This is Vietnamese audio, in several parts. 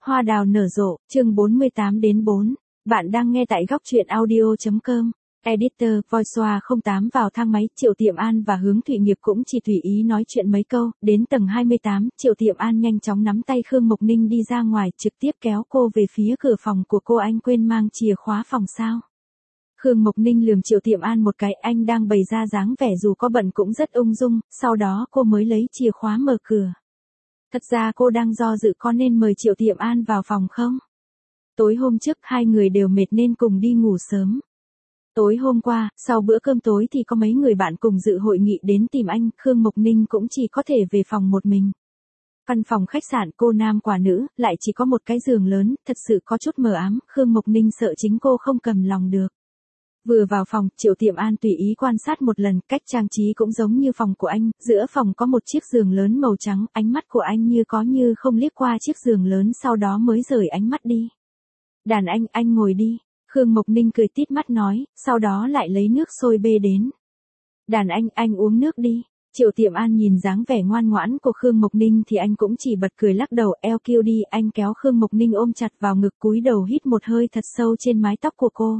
Hoa đào nở rộ, chương 48-4. Bạn đang nghe tại góc truyện audio.com. Editor, Voiceover 08 vào thang máy, Triệu Tiệm An và Hướng Thụy Nghiệp cũng chỉ tùy ý nói chuyện mấy câu, đến tầng 28, Triệu Tiệm An nhanh chóng nắm tay Khương Mộc Ninh đi ra ngoài, trực tiếp kéo cô về phía cửa phòng của cô. Anh quên mang chìa khóa phòng sao? Khương Mộc Ninh lườm Triệu Tiệm An một cái, anh đang bày ra dáng vẻ dù có bận cũng rất ung dung, sau đó cô mới lấy chìa khóa mở cửa. Thật ra cô đang do dự có nên mời Triệu Tiệm An vào phòng không? Tối hôm trước hai người đều mệt nên cùng đi ngủ sớm. Tối hôm qua, sau bữa cơm tối thì có mấy người bạn cùng dự hội nghị đến tìm anh, Khương Mộc Ninh cũng chỉ có thể về phòng một mình. Căn phòng khách sạn cô nam quả nữ, lại chỉ có một cái giường lớn, thật sự có chút mờ ám, Khương Mộc Ninh sợ chính cô không cầm lòng được. Vừa vào phòng, Triệu Tiệm An tùy ý quan sát một lần, cách trang trí cũng giống như phòng của anh, giữa phòng có một chiếc giường lớn màu trắng, ánh mắt của anh như có như không liếc qua chiếc giường lớn sau đó mới rời ánh mắt đi. Đàn anh ngồi đi, Khương Mộc Ninh cười tít mắt nói, sau đó lại lấy nước sôi bê đến. Đàn anh uống nước đi. Triệu Tiệm An nhìn dáng vẻ ngoan ngoãn của Khương Mộc Ninh thì anh cũng chỉ bật cười lắc đầu, eo kêu đi, anh kéo Khương Mộc Ninh ôm chặt vào ngực cúi đầu hít một hơi thật sâu trên mái tóc của cô.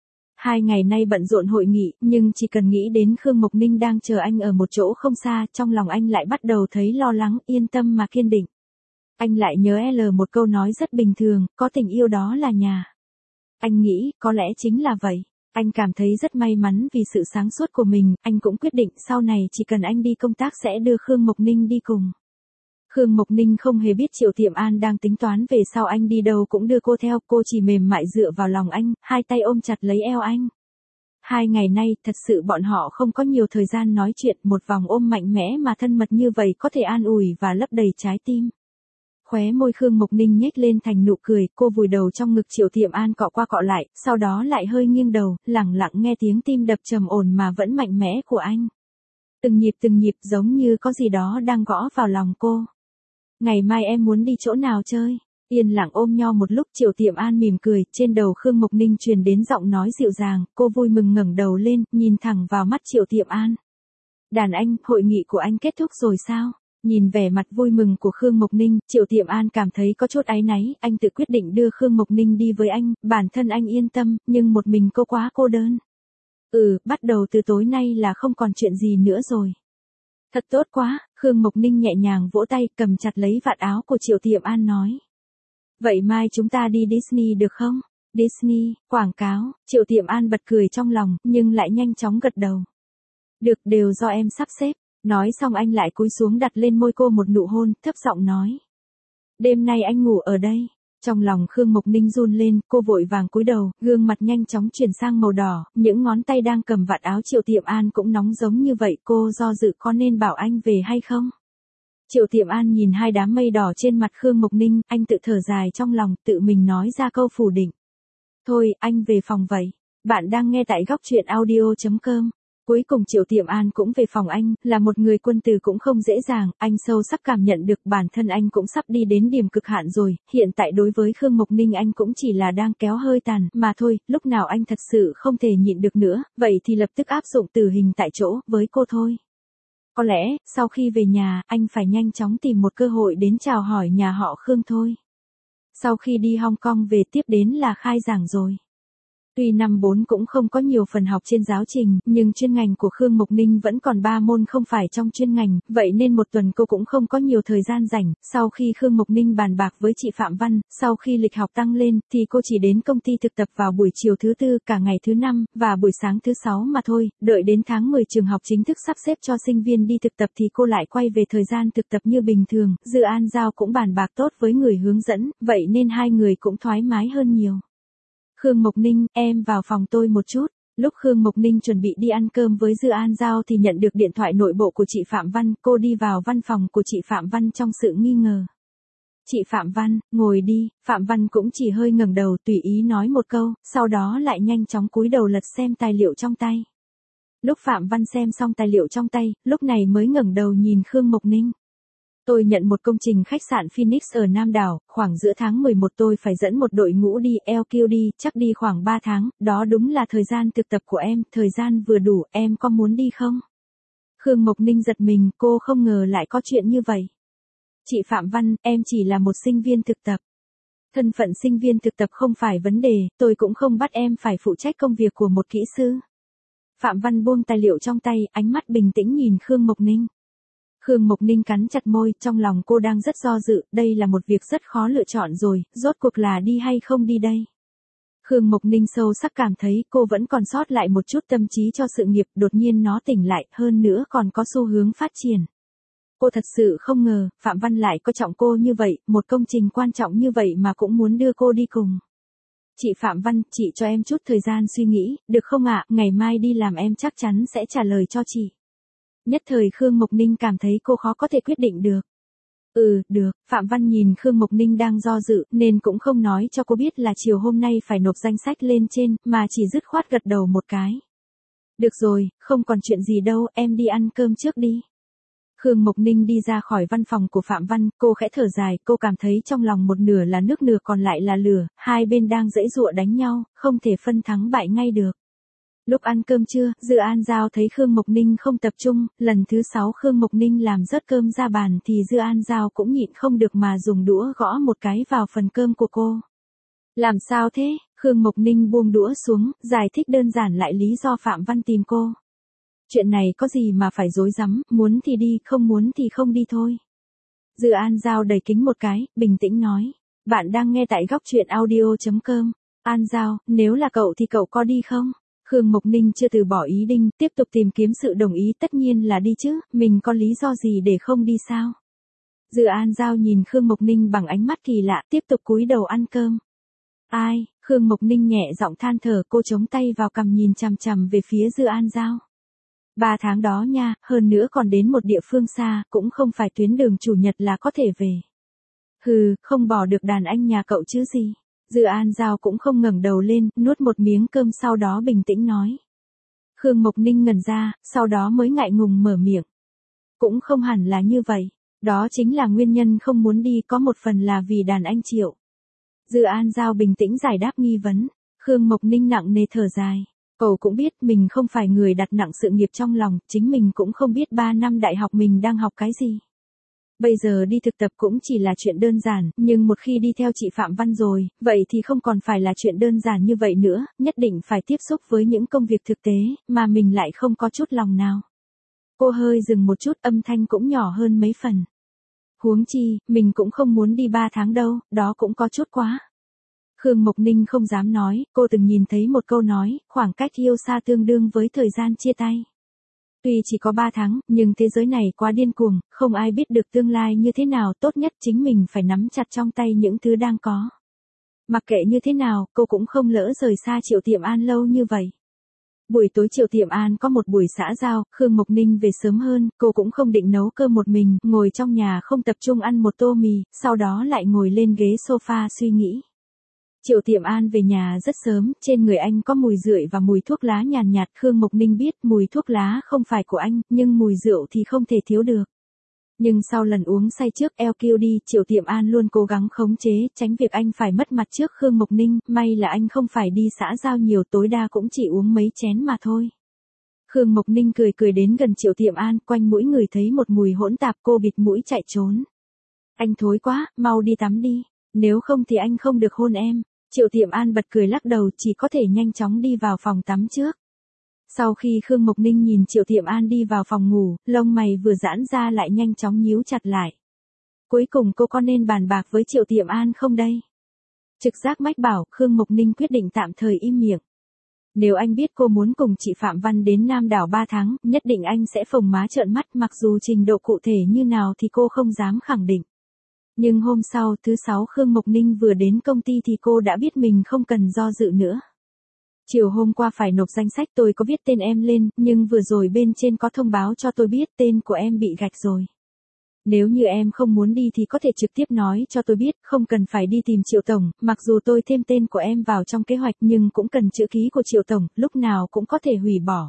2 ngày nay bận rộn hội nghị, nhưng chỉ cần nghĩ đến Khương Mộc Ninh đang chờ anh ở một chỗ không xa, trong lòng anh lại bắt đầu thấy lo lắng, yên tâm mà kiên định. Anh lại nhớ một câu nói rất bình thường, có tình yêu đó là nhà. Anh nghĩ, có lẽ chính là vậy. Anh cảm thấy rất may mắn vì sự sáng suốt của mình, anh cũng quyết định sau này chỉ cần anh đi công tác sẽ đưa Khương Mộc Ninh đi cùng. Khương Mộc Ninh không hề biết Triệu Tiệm An đang tính toán về sau anh đi đâu cũng đưa cô theo, cô chỉ mềm mại dựa vào lòng anh, hai tay ôm chặt lấy eo anh. 2 ngày nay, thật sự bọn họ không có nhiều thời gian nói chuyện, một vòng ôm mạnh mẽ mà thân mật như vậy có thể an ủi và lấp đầy trái tim. Khóe môi Khương Mộc Ninh nhếch lên thành nụ cười, cô vùi đầu trong ngực Triệu Tiệm An cọ qua cọ lại, sau đó lại hơi nghiêng đầu, lẳng lặng nghe tiếng tim đập trầm ổn mà vẫn mạnh mẽ của anh. Từng nhịp giống như có gì đó đang gõ vào lòng cô. Ngày mai em muốn đi chỗ nào chơi? Yên lặng ôm nhau một lúc, Triệu Tiệm An mỉm cười, trên đầu Khương Mộc Ninh truyền đến giọng nói dịu dàng, cô vui mừng ngẩng đầu lên, nhìn thẳng vào mắt Triệu Tiệm An. Đàn anh, hội nghị của anh kết thúc rồi sao? Nhìn vẻ mặt vui mừng của Khương Mộc Ninh, Triệu Tiệm An cảm thấy có chút áy náy, anh tự quyết định đưa Khương Mộc Ninh đi với anh, bản thân anh yên tâm, nhưng một mình cô quá cô đơn. Bắt đầu từ tối nay là không còn chuyện gì nữa rồi. Thật tốt quá, Khương Mộc Ninh nhẹ nhàng vỗ tay, cầm chặt lấy vạt áo của Triệu Tiệm An nói. Vậy mai chúng ta đi Disney được không? Disney, quảng cáo, Triệu Tiệm An bật cười trong lòng, nhưng lại nhanh chóng gật đầu. Được, đều do em sắp xếp. Nói xong anh lại cúi xuống đặt lên môi cô một nụ hôn, thấp giọng nói. Đêm nay anh ngủ ở đây. Trong lòng Khương Mộc Ninh run lên, cô vội vàng cúi đầu, gương mặt nhanh chóng chuyển sang màu đỏ, những ngón tay đang cầm vạt áo Triệu Tiệm An cũng nóng giống như vậy, cô do dự có nên bảo anh về hay không? Triệu Tiệm An nhìn hai đám mây đỏ trên mặt Khương Mộc Ninh, anh tự thở dài trong lòng, tự mình nói ra câu phủ định. Thôi, anh về phòng vậy. Bạn đang nghe tại góc truyện audio.com. Cuối cùng Triệu Tiệm An cũng về phòng anh, là một người quân tử cũng không dễ dàng, anh sâu sắc cảm nhận được bản thân anh cũng sắp đi đến điểm cực hạn rồi, hiện tại đối với Khương Mộc Ninh anh cũng chỉ là đang kéo hơi tàn, mà thôi, lúc nào anh thật sự không thể nhịn được nữa, vậy thì lập tức áp dụng tử hình tại chỗ, với cô thôi. Có lẽ, sau khi về nhà, anh phải nhanh chóng tìm một cơ hội đến chào hỏi nhà họ Khương thôi. Sau khi đi Hong Kong về tiếp đến là khai giảng rồi. Tuy năm 4 cũng không có nhiều phần học trên giáo trình, nhưng chuyên ngành của Khương Mộc Ninh vẫn còn 3 môn không phải trong chuyên ngành, vậy nên một tuần cô cũng không có nhiều thời gian rảnh. Sau khi Khương Mộc Ninh bàn bạc với chị Phạm Văn, sau khi lịch học tăng lên, thì cô chỉ đến công ty thực tập vào buổi chiều thứ Tư, cả ngày thứ Năm, và buổi sáng thứ Sáu mà thôi. Đợi đến tháng 10 trường học chính thức sắp xếp cho sinh viên đi thực tập thì cô lại quay về thời gian thực tập như bình thường. Dự An Giao cũng bàn bạc tốt với người hướng dẫn, vậy nên hai người cũng thoải mái hơn nhiều. Khương Mộc Ninh, em vào phòng tôi một chút. Lúc Khương Mộc Ninh chuẩn bị đi ăn cơm với Dư An Giao thì nhận được điện thoại nội bộ của chị Phạm Văn, cô đi vào văn phòng của chị Phạm Văn trong sự nghi ngờ. Chị Phạm Văn, ngồi đi, Phạm Văn cũng chỉ hơi ngẩng đầu tùy ý nói một câu, sau đó lại nhanh chóng cúi đầu lật xem tài liệu trong tay. Lúc Phạm Văn xem xong tài liệu trong tay, lúc này mới ngẩng đầu nhìn Khương Mộc Ninh. Tôi nhận một công trình khách sạn Phoenix ở Nam Đảo, khoảng giữa tháng 11 tôi phải dẫn một đội ngũ đi LQD, chắc đi khoảng 3 tháng, đó đúng là thời gian thực tập của em, thời gian vừa đủ, em có muốn đi không? Khương Mộc Ninh giật mình, cô không ngờ lại có chuyện như vậy. Chị Phạm Văn, em chỉ là một sinh viên thực tập. Thân phận sinh viên thực tập không phải vấn đề, tôi cũng không bắt em phải phụ trách công việc của một kỹ sư. Phạm Văn buông tài liệu trong tay, ánh mắt bình tĩnh nhìn Khương Mộc Ninh. Khương Mộc Ninh cắn chặt môi, trong lòng cô đang rất do dự, đây là một việc rất khó lựa chọn rồi, rốt cuộc là đi hay không đi đây. Khương Mộc Ninh sâu sắc cảm thấy cô vẫn còn sót lại một chút tâm trí cho sự nghiệp, đột nhiên nó tỉnh lại, hơn nữa còn có xu hướng phát triển. Cô thật sự không ngờ, Phạm Văn lại coi trọng cô như vậy, một công trình quan trọng như vậy mà cũng muốn đưa cô đi cùng. Chị Phạm Văn, chị cho em chút thời gian suy nghĩ, được không ạ, ngày mai đi làm em chắc chắn sẽ trả lời cho chị. Nhất thời Khương Mộc Ninh cảm thấy cô khó có thể quyết định được. Được, Phạm Văn nhìn Khương Mộc Ninh đang do dự, nên cũng không nói cho cô biết là chiều hôm nay phải nộp danh sách lên trên, mà chỉ dứt khoát gật đầu một cái. Được rồi, không còn chuyện gì đâu, em đi ăn cơm trước đi. Khương Mộc Ninh đi ra khỏi văn phòng của Phạm Văn, cô khẽ thở dài, cô cảm thấy trong lòng một nửa là nước nửa còn lại là lửa, hai bên đang giãy giụa đánh nhau, không thể phân thắng bại ngay được. Lúc ăn cơm trưa, Dư An Giao thấy Khương Mộc Ninh không tập trung, lần thứ 6 Khương Mộc Ninh làm rớt cơm ra bàn thì Dư An Giao cũng nhịn không được mà dùng đũa gõ một cái vào phần cơm của cô. Làm sao thế? Khương Mộc Ninh buông đũa xuống, giải thích đơn giản lại lý do Phạm Văn tìm cô. Chuyện này có gì mà phải rối rắm, muốn thì đi, không muốn thì không đi thôi. Dư An Giao đẩy kính một cái, bình tĩnh nói. Bạn đang nghe tại góc truyện audio.com. An Giao, nếu là cậu thì cậu có đi không? Khương Mộc Ninh chưa từ bỏ ý định, tiếp tục tìm kiếm sự đồng ý, tất nhiên là đi chứ, mình có lý do gì để không đi sao? Dư An Giao nhìn Khương Mộc Ninh bằng ánh mắt kỳ lạ, tiếp tục cúi đầu ăn cơm. Ai? Khương Mộc Ninh nhẹ giọng than thở, cô chống tay vào cằm nhìn chằm chằm về phía Dư An Giao. 3 tháng đó nha, hơn nữa còn đến một địa phương xa, cũng không phải tuyến đường chủ nhật là có thể về. Hừ, không bỏ được đàn anh nhà cậu chứ gì. Dư An Giao cũng không ngẩng đầu lên, nuốt một miếng cơm sau đó bình tĩnh nói. Khương Mộc Ninh ngẩn ra, sau đó mới ngại ngùng mở miệng. Cũng không hẳn là như vậy. Đó chính là nguyên nhân không muốn đi, có một phần là vì đàn anh Triệu. Dư An Giao bình tĩnh giải đáp nghi vấn. Khương Mộc Ninh nặng nề thở dài. Cậu cũng biết mình không phải người đặt nặng sự nghiệp trong lòng, chính mình cũng không biết 3 năm đại học mình đang học cái gì. Bây giờ đi thực tập cũng chỉ là chuyện đơn giản, nhưng một khi đi theo chị Phạm Văn rồi, vậy thì không còn phải là chuyện đơn giản như vậy nữa, nhất định phải tiếp xúc với những công việc thực tế, mà mình lại không có chút lòng nào. Cô hơi dừng một chút, âm thanh cũng nhỏ hơn mấy phần. Huống chi, mình cũng không muốn đi 3 tháng đâu, đó cũng có chút quá. Khương Mộc Ninh không dám nói, cô từng nhìn thấy một câu nói, khoảng cách yêu xa tương đương với thời gian chia tay. Tuy chỉ có 3 tháng, nhưng thế giới này quá điên cuồng, không ai biết được tương lai như thế nào, tốt nhất chính mình phải nắm chặt trong tay những thứ đang có. Mặc kệ như thế nào, cô cũng không lỡ rời xa Triệu Tiệm An lâu như vậy. Buổi tối Triệu Tiệm An có một buổi xã giao, Khương Mộc Ninh về sớm hơn, cô cũng không định nấu cơm một mình, ngồi trong nhà không tập trung ăn một tô mì, sau đó lại ngồi lên ghế sofa suy nghĩ. Triệu Tiệm An về nhà rất sớm, trên người anh có mùi rượi và mùi thuốc lá nhàn nhạt, Khương Mộc Ninh biết mùi thuốc lá không phải của anh, nhưng mùi rượu thì không thể thiếu được. Nhưng sau lần uống say trước LQD, Triệu Tiệm An luôn cố gắng khống chế, tránh việc anh phải mất mặt trước Khương Mộc Ninh, may là anh không phải đi xã giao nhiều, tối đa cũng chỉ uống mấy chén mà thôi. Khương Mộc Ninh cười cười đến gần Triệu Tiệm An, quanh mũi người thấy một mùi hỗn tạp, cô bịt mũi chạy trốn. Anh thối quá, mau đi tắm đi, nếu không thì anh không được hôn em. Triệu Tiệm An bật cười lắc đầu, chỉ có thể nhanh chóng đi vào phòng tắm trước. Sau khi Khương Mộc Ninh nhìn Triệu Tiệm An đi vào phòng ngủ, lông mày vừa giãn ra lại nhanh chóng nhíu chặt lại. Cuối cùng cô có nên bàn bạc với Triệu Tiệm An không đây? Trực giác mách bảo, Khương Mộc Ninh quyết định tạm thời im miệng. Nếu anh biết cô muốn cùng chị Phạm Văn đến Nam đảo 3 tháng, nhất định anh sẽ phồng má trợn mắt, mặc dù trình độ cụ thể như nào thì cô không dám khẳng định. Nhưng hôm sau, thứ 6 Khương Mộc Ninh vừa đến công ty thì cô đã biết mình không cần do dự nữa. Chiều hôm qua phải nộp danh sách, tôi có viết tên em lên, nhưng vừa rồi bên trên có thông báo cho tôi biết tên của em bị gạch rồi. Nếu như em không muốn đi thì có thể trực tiếp nói cho tôi biết, không cần phải đi tìm Triệu Tổng, mặc dù tôi thêm tên của em vào trong kế hoạch nhưng cũng cần chữ ký của Triệu Tổng, lúc nào cũng có thể hủy bỏ.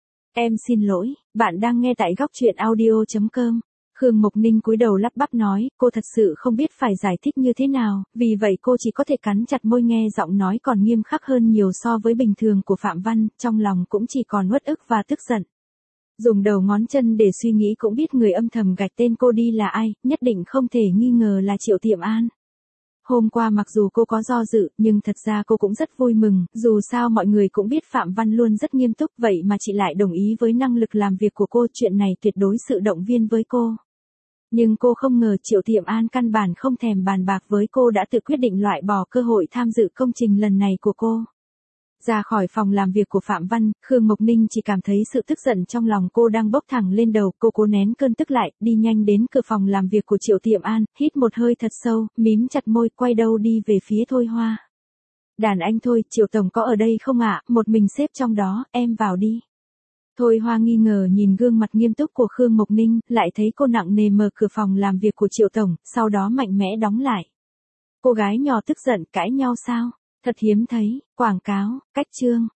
Em xin lỗi, bạn đang nghe tại góc truyện audio.com. Khương Mộc Ninh cúi đầu lắp bắp nói, cô thật sự không biết phải giải thích như thế nào, vì vậy cô chỉ có thể cắn chặt môi, nghe giọng nói còn nghiêm khắc hơn nhiều so với bình thường của Phạm Văn, trong lòng cũng chỉ còn uất ức và tức giận. Dùng đầu ngón chân để suy nghĩ cũng biết người âm thầm gạch tên cô đi là ai, nhất định không thể nghi ngờ là Triệu Tiệm An. Hôm qua mặc dù cô có do dự, nhưng thật ra cô cũng rất vui mừng, dù sao mọi người cũng biết Phạm Văn luôn rất nghiêm túc, vậy mà chị lại đồng ý với năng lực làm việc của cô, chuyện này tuyệt đối sự động viên với cô. Nhưng cô không ngờ Triệu Tiệm An căn bản không thèm bàn bạc với cô đã tự quyết định loại bỏ cơ hội tham dự công trình lần này của cô. Ra khỏi phòng làm việc của Phạm Văn, Khương Mộc Ninh chỉ cảm thấy sự tức giận trong lòng cô đang bốc thẳng lên đầu, cô cố nén cơn tức lại, đi nhanh đến cửa phòng làm việc của Triệu Tiệm An, hít một hơi thật sâu, mím chặt môi, quay đầu đi về phía Thôi Hoa. Đàn anh thôi, Triệu Tổng có ở đây không ạ? Một mình sếp trong đó, em vào đi. Thôi Hoa nghi ngờ nhìn gương mặt nghiêm túc của Khương Mộc Ninh, lại thấy cô nặng nề mở cửa phòng làm việc của Triệu Tổng, sau đó mạnh mẽ đóng lại. Cô gái nhỏ tức giận, cãi nhau sao? Thật hiếm thấy, quảng cáo, cách chương.